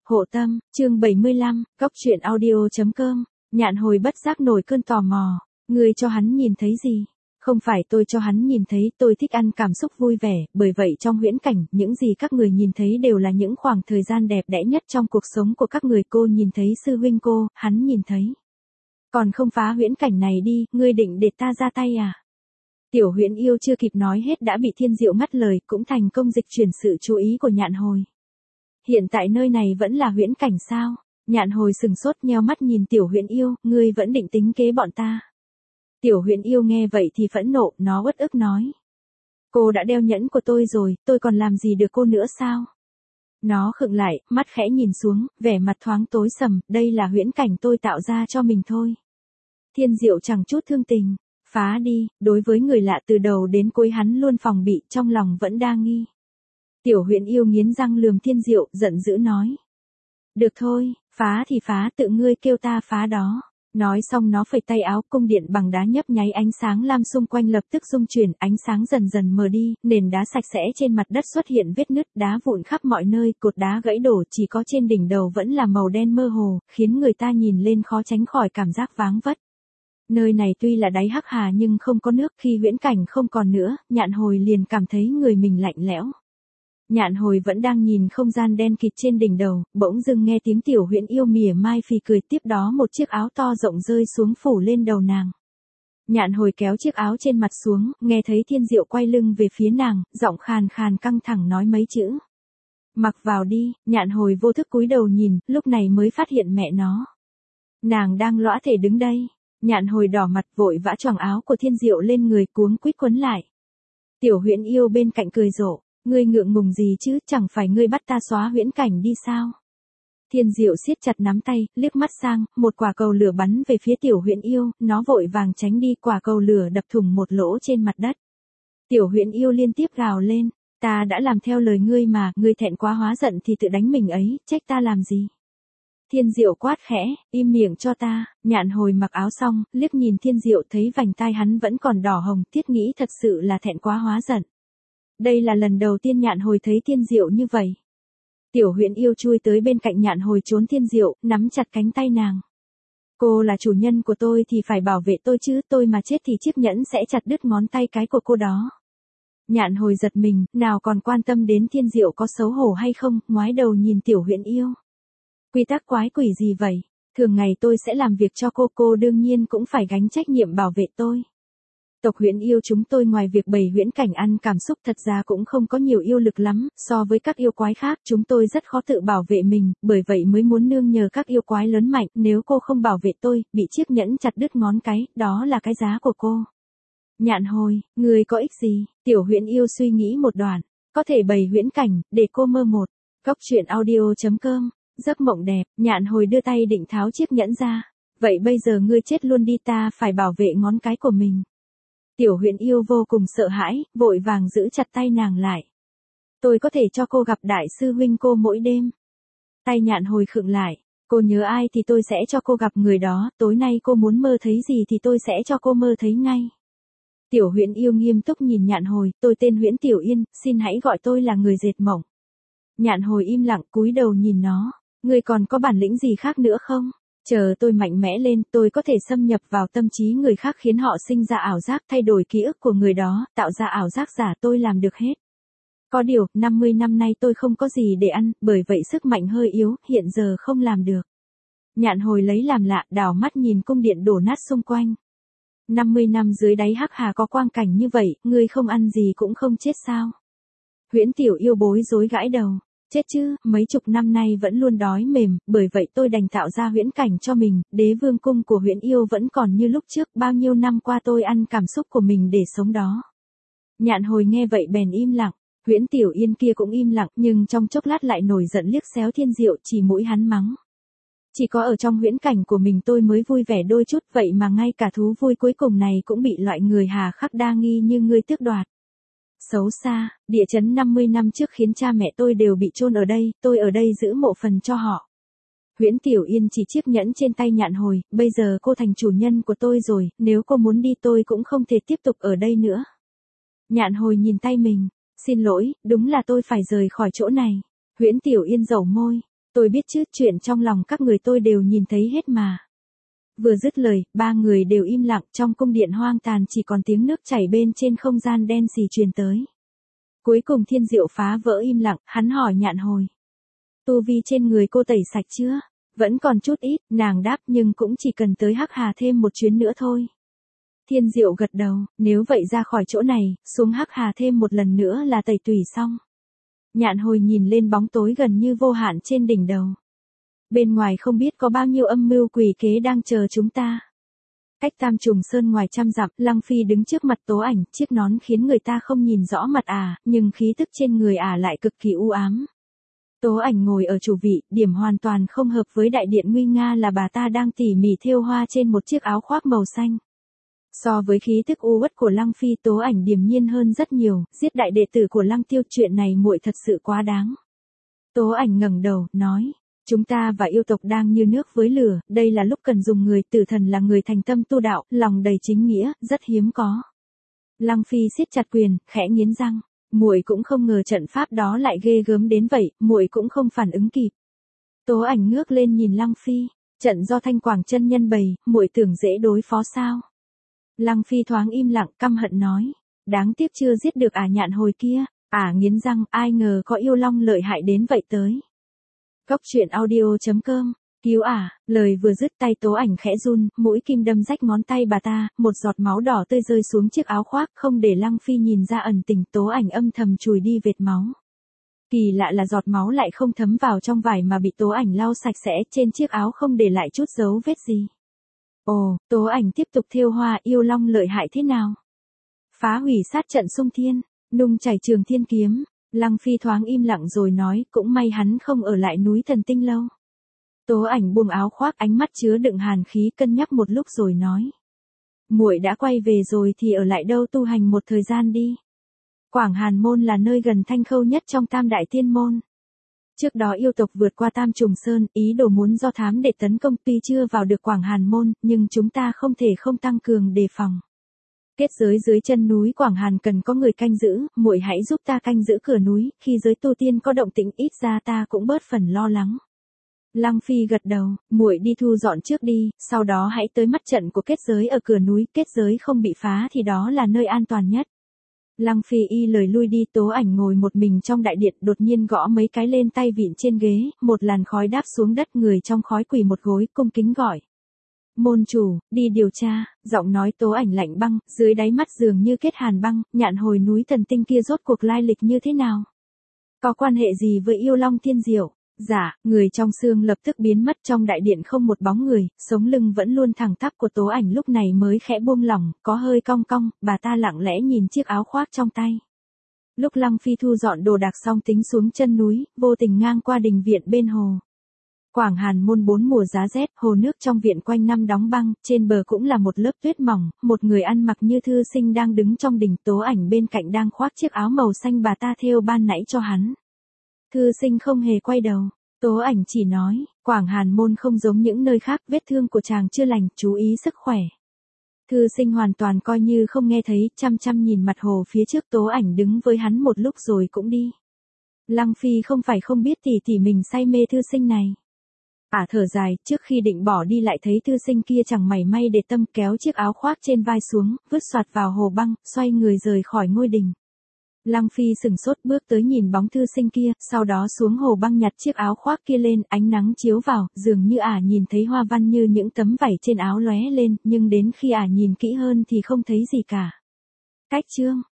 Hộ tâm, chương 75, Cóc truyện audio.com, Nhạn Hồi bất giác nổi cơn tò mò, ngươi cho hắn nhìn thấy gì? Không phải tôi cho hắn nhìn thấy, tôi thích ăn cảm xúc vui vẻ, bởi vậy trong huyễn cảnh, những gì các người nhìn thấy đều là những khoảng thời gian đẹp đẽ nhất trong cuộc sống của các người. Cô nhìn thấy sư huynh cô, hắn nhìn thấy. Còn không phá huyễn cảnh này đi, ngươi định để ta ra tay à? Tiểu Huyễn Yêu chưa kịp nói hết đã bị Thiên Diệu ngắt lời, cũng thành công dịch chuyển sự chú ý của Nhạn Hồi. Hiện tại nơi này vẫn là huyễn cảnh sao? Nhạn Hồi sừng sốt nheo mắt nhìn Tiểu Huyễn Yêu, ngươi vẫn định tính kế bọn ta. Tiểu Huyễn Yêu nghe vậy thì phẫn nộ, nó uất ức nói. Cô đã đeo nhẫn của tôi rồi, tôi còn làm gì được cô nữa sao? Nó khựng lại, mắt khẽ nhìn xuống, vẻ mặt thoáng tối sầm, đây là huyễn cảnh tôi tạo ra cho mình thôi. Thiên Diệu chẳng chút thương tình, phá đi, đối với người lạ từ đầu đến cuối hắn luôn phòng bị, trong lòng vẫn đa nghi. Tiểu Huyễn Yêu nghiến răng lườm Thiên Diệu, giận dữ nói. Được thôi, phá thì phá, tự ngươi kêu ta phá đó. Nói xong nó phẩy tay áo, cung điện bằng đá nhấp nháy ánh sáng lam xung quanh lập tức rung chuyển, ánh sáng dần dần mờ đi, nền đá sạch sẽ trên mặt đất xuất hiện vết nứt, đá vụn khắp mọi nơi, cột đá gãy đổ, chỉ có trên đỉnh đầu vẫn là màu đen mơ hồ, khiến người ta nhìn lên khó tránh khỏi cảm giác váng vất. Nơi này tuy là đáy hắc hà nhưng không có nước, khi huyễn cảnh không còn nữa, Nhạn Hồi liền cảm thấy người mình lạnh lẽo. Nhạn Hồi vẫn đang nhìn không gian đen kịt trên đỉnh đầu, bỗng dưng nghe tiếng Tiểu Huyễn Yêu mỉa mai phì cười, tiếp đó một chiếc áo to rộng rơi xuống phủ lên đầu nàng. Nhạn Hồi kéo chiếc áo trên mặt xuống, nghe thấy Thiên Diệu quay lưng về phía nàng, giọng khàn khàn căng thẳng nói mấy chữ. Mặc vào đi. Nhạn Hồi vô thức cúi đầu nhìn, lúc này mới phát hiện mẹ nó. Nàng đang lõa thể đứng đây. Nhạn Hồi đỏ mặt vội vã choàng áo của Thiên Diệu lên người, cuống quýt quấn lại. Tiểu Huyễn Yêu bên cạnh cười rộ. Ngươi ngượng ngùng gì chứ, chẳng phải ngươi bắt ta xóa huyễn cảnh đi sao? Thiên Diệu siết chặt nắm tay, liếc mắt sang, một quả cầu lửa bắn về phía Tiểu Huyễn Yêu, nó vội vàng tránh đi, quả cầu lửa đập thủng một lỗ trên mặt đất. Tiểu Huyễn Yêu liên tiếp gào lên, ta đã làm theo lời ngươi mà, ngươi thẹn quá hóa giận thì tự đánh mình ấy, trách ta làm gì? Thiên Diệu quát khẽ, im miệng cho ta. Nhạn Hồi mặc áo xong, liếc nhìn Thiên Diệu thấy vành tai hắn vẫn còn đỏ hồng, thiết nghĩ thật sự là thẹn quá hóa giận. Đây là lần đầu tiên Nhạn Hồi thấy Thiên Diệu như vậy. Tiểu Huyễn Yêu chui tới bên cạnh Nhạn Hồi trốn Thiên Diệu, nắm chặt cánh tay nàng. Cô là chủ nhân của tôi thì phải bảo vệ tôi chứ, tôi mà chết thì chiếc nhẫn sẽ chặt đứt ngón tay cái của cô đó. Nhạn Hồi giật mình, nào còn quan tâm đến Thiên Diệu có xấu hổ hay không, ngoái đầu nhìn Tiểu Huyễn Yêu. Quy tắc quái quỷ gì vậy? Thường ngày tôi sẽ làm việc cho cô đương nhiên cũng phải gánh trách nhiệm bảo vệ tôi. Tộc Huyễn Yêu chúng tôi ngoài việc bày huyễn cảnh ăn cảm xúc thật ra cũng không có nhiều yêu lực lắm, so với các yêu quái khác chúng tôi rất khó tự bảo vệ mình, bởi vậy mới muốn nương nhờ các yêu quái lớn mạnh, nếu cô không bảo vệ tôi, bị chiếc nhẫn chặt đứt ngón cái, đó là cái giá của cô. Nhạn Hồi, người có ích gì? Tiểu Huyễn Yêu suy nghĩ một đoạn, có thể bày huyễn cảnh, để cô mơ một. Cóc truyện audio.com, giấc mộng đẹp. Nhạn Hồi đưa tay định tháo chiếc nhẫn ra. Vậy bây giờ ngươi chết luôn đi, ta phải bảo vệ ngón cái của mình. Tiểu Huyễn Yêu vô cùng sợ hãi, vội vàng giữ chặt tay nàng lại. Tôi có thể cho cô gặp đại sư huynh cô mỗi đêm. Tay Nhạn Hồi khựng lại, cô nhớ ai thì tôi sẽ cho cô gặp người đó, tối nay cô muốn mơ thấy gì thì tôi sẽ cho cô mơ thấy ngay. Tiểu Huyễn Yêu nghiêm túc nhìn Nhạn Hồi, tôi tên Huyễn Tiểu Yên, xin hãy gọi tôi là người dệt mộng. Nhạn Hồi im lặng cúi đầu nhìn nó, ngươi còn có bản lĩnh gì khác nữa không? Chờ tôi mạnh mẽ lên, tôi có thể xâm nhập vào tâm trí người khác khiến họ sinh ra ảo giác, thay đổi ký ức của người đó, tạo ra ảo giác giả, tôi làm được hết. Có điều, 50 năm nay tôi không có gì để ăn, bởi vậy sức mạnh hơi yếu, hiện giờ không làm được. Nhạn Hồi lấy làm lạ, đảo mắt nhìn cung điện đổ nát xung quanh. 50 năm dưới đáy hắc hà có quang cảnh như vậy, ngươi không ăn gì cũng không chết sao? Huyễn Tiểu Yêu bối rối gãi đầu. Chết chứ, mấy chục năm nay vẫn luôn đói mềm, bởi vậy tôi đành tạo ra huyễn cảnh cho mình, đế vương cung của Huyễn Yêu vẫn còn như lúc trước, bao nhiêu năm qua tôi ăn cảm xúc của mình để sống đó. Nhạn Hồi nghe vậy bèn im lặng, Huyễn Tiểu Yên kia cũng im lặng, nhưng trong chốc lát lại nổi giận liếc xéo Thiên Diệu, chỉ mũi hắn mắng. Chỉ có ở trong huyễn cảnh của mình tôi mới vui vẻ đôi chút, vậy mà ngay cả thú vui cuối cùng này cũng bị loại người hà khắc đa nghi như ngươi tước đoạt. Xấu xa, địa chấn 50 năm trước khiến cha mẹ tôi đều bị chôn ở đây, tôi ở đây giữ mộ phần cho họ. Huyễn Tiểu Yên chỉ chiếc nhẫn trên tay Nhạn Hồi, bây giờ cô thành chủ nhân của tôi rồi, nếu cô muốn đi tôi cũng không thể tiếp tục ở đây nữa. Nhạn Hồi nhìn tay mình, xin lỗi, đúng là tôi phải rời khỏi chỗ này. Huyễn Tiểu Yên dẩu môi, Tôi biết chứ, chuyện trong lòng các người tôi đều nhìn thấy hết mà. Vừa dứt lời, ba người đều im lặng, trong cung điện hoang tàn chỉ còn tiếng nước chảy bên trên không gian đen sì truyền tới. Cuối cùng Thiên Diệu phá vỡ im lặng, hắn hỏi Nhạn Hồi. Tu vi trên người cô tẩy sạch chưa? Vẫn còn chút ít, nàng đáp, nhưng cũng chỉ cần tới Hắc Hà thêm một chuyến nữa thôi. Thiên Diệu gật đầu, nếu vậy ra khỏi chỗ này, xuống Hắc Hà thêm một lần nữa là tẩy tủy xong. Nhạn Hồi nhìn lên bóng tối gần như vô hạn trên đỉnh đầu. Bên ngoài không biết có bao nhiêu âm mưu quỷ kế đang chờ chúng ta. Cách Tam Trùng Sơn ngoài trăm dặm, Lăng Phi đứng trước mặt Tố Ảnh, chiếc nón khiến người ta không nhìn rõ mặt nhưng khí tức trên người lại cực kỳ u ám. Tố Ảnh ngồi ở chủ vị, điểm hoàn toàn không hợp với đại điện nguy nga là bà ta đang tỉ mỉ thêu hoa trên một chiếc áo khoác màu xanh. So với khí tức u uất của Lăng Phi, Tố Ảnh điềm nhiên hơn rất nhiều, giết đại đệ tử của Lăng Tiêu, chuyện này muội thật sự quá đáng. Tố Ảnh ngẩng đầu, nói, chúng ta và yêu tộc đang như nước với lửa, đây là lúc cần dùng người, Tử Thần là người thành tâm tu đạo, lòng đầy chính nghĩa, rất hiếm có. Lăng Phi siết chặt quyền, khẽ nghiến răng, muội cũng không ngờ trận pháp đó lại ghê gớm đến vậy, muội cũng không phản ứng kịp. Tố Ảnh ngước lên nhìn Lăng Phi, trận do Thanh Quảng chân nhân bày, muội tưởng dễ đối phó sao? Lăng Phi thoáng im lặng, căm hận nói, đáng tiếc chưa giết được Nhạn Hồi kia. Nghiến răng, ai ngờ có yêu long lợi hại đến vậy tới. Cốc truyện audio.com, cứu lời vừa dứt tay Tố Ảnh khẽ run, mũi kim đâm rách ngón tay bà ta, một giọt máu đỏ tươi rơi xuống chiếc áo khoác, không để Lăng Phi nhìn ra ẩn tình, Tố Ảnh âm thầm chùi đi vệt máu. Kỳ lạ là giọt máu lại không thấm vào trong vải mà bị Tố Ảnh lau sạch sẽ, trên chiếc áo không để lại chút dấu vết gì. Ồ, Tố Ảnh tiếp tục thêu hoa, yêu long lợi hại thế nào? Phá hủy sát trận xung thiên, nung chảy trường thiên kiếm. Lăng Phi thoáng im lặng rồi nói, cũng may hắn không ở lại núi Thần Tinh lâu. Tố Ảnh buông áo khoác, ánh mắt chứa đựng hàn khí, cân nhắc một lúc rồi nói, muội đã quay về rồi thì ở lại đâu tu hành một thời gian đi. Quảng Hàn Môn là nơi gần Thanh Khâu nhất trong Tam Đại Tiên Môn. Trước đó yêu tộc vượt qua Tam Trùng Sơn, ý đồ muốn do thám để tấn công, tuy chưa vào được Quảng Hàn Môn, nhưng chúng ta không thể không tăng cường đề phòng. Kết giới dưới chân núi Quảng Hàn cần có người canh giữ, muội hãy giúp ta canh giữ cửa núi, khi giới tu tiên có động tĩnh ít ra ta cũng bớt phần lo lắng. Lăng Phi gật đầu, muội đi thu dọn trước đi, sau đó hãy tới mắt trận của kết giới ở cửa núi, kết giới không bị phá thì đó là nơi an toàn nhất. Lăng Phi y lời lui đi, Tố Ảnh ngồi một mình trong đại điện, đột nhiên gõ mấy cái lên tay vịn trên ghế, một làn khói đáp xuống đất, người trong khói quỳ một gối, cung kính gọi. Môn chủ, đi điều tra, giọng nói Tố Ảnh lạnh băng, dưới đáy mắt dường như kết hàn băng, Nhạn Hồi núi Thần Tinh kia rốt cuộc lai lịch như thế nào? Có quan hệ gì với yêu long Thiên Diệu? Dạ, người trong xương lập tức biến mất, trong đại điện không một bóng người, sống lưng vẫn luôn thẳng tắp của Tố Ảnh lúc này mới khẽ buông lỏng, có hơi cong cong, bà ta lặng lẽ nhìn chiếc áo khoác trong tay. Lúc Lăng Phi thu dọn đồ đạc xong tính xuống chân núi, vô tình ngang qua đình viện bên hồ. Quảng Hàn Môn 4 mùa giá rét, hồ nước trong viện quanh năm đóng băng, trên bờ cũng là một lớp tuyết mỏng, một người ăn mặc như thư sinh đang đứng trong đình, Tố Ảnh bên cạnh đang khoác chiếc áo màu xanh bà ta thêu ban nãy cho hắn. Thư sinh không hề quay đầu, Tố Ảnh chỉ nói, Quảng Hàn Môn không giống những nơi khác, vết thương của chàng chưa lành, chú ý sức khỏe. Thư sinh hoàn toàn coi như không nghe thấy, chăm chăm nhìn mặt hồ phía trước, Tố Ảnh đứng với hắn một lúc rồi cũng đi. Lăng Phi không phải không biết tỷ mình say mê thư sinh này. Thở dài, trước khi định bỏ đi lại thấy thư sinh kia chẳng mảy may để tâm, kéo chiếc áo khoác trên vai xuống, vứt soạt vào hồ băng, xoay người rời khỏi ngôi đình. Lăng Phi sừng sốt bước tới nhìn bóng thư sinh kia, sau đó xuống hồ băng nhặt chiếc áo khoác kia lên, ánh nắng chiếu vào, dường như nhìn thấy hoa văn như những tấm vảy trên áo lóe lên, nhưng đến khi nhìn kỹ hơn thì không thấy gì cả. Cách chương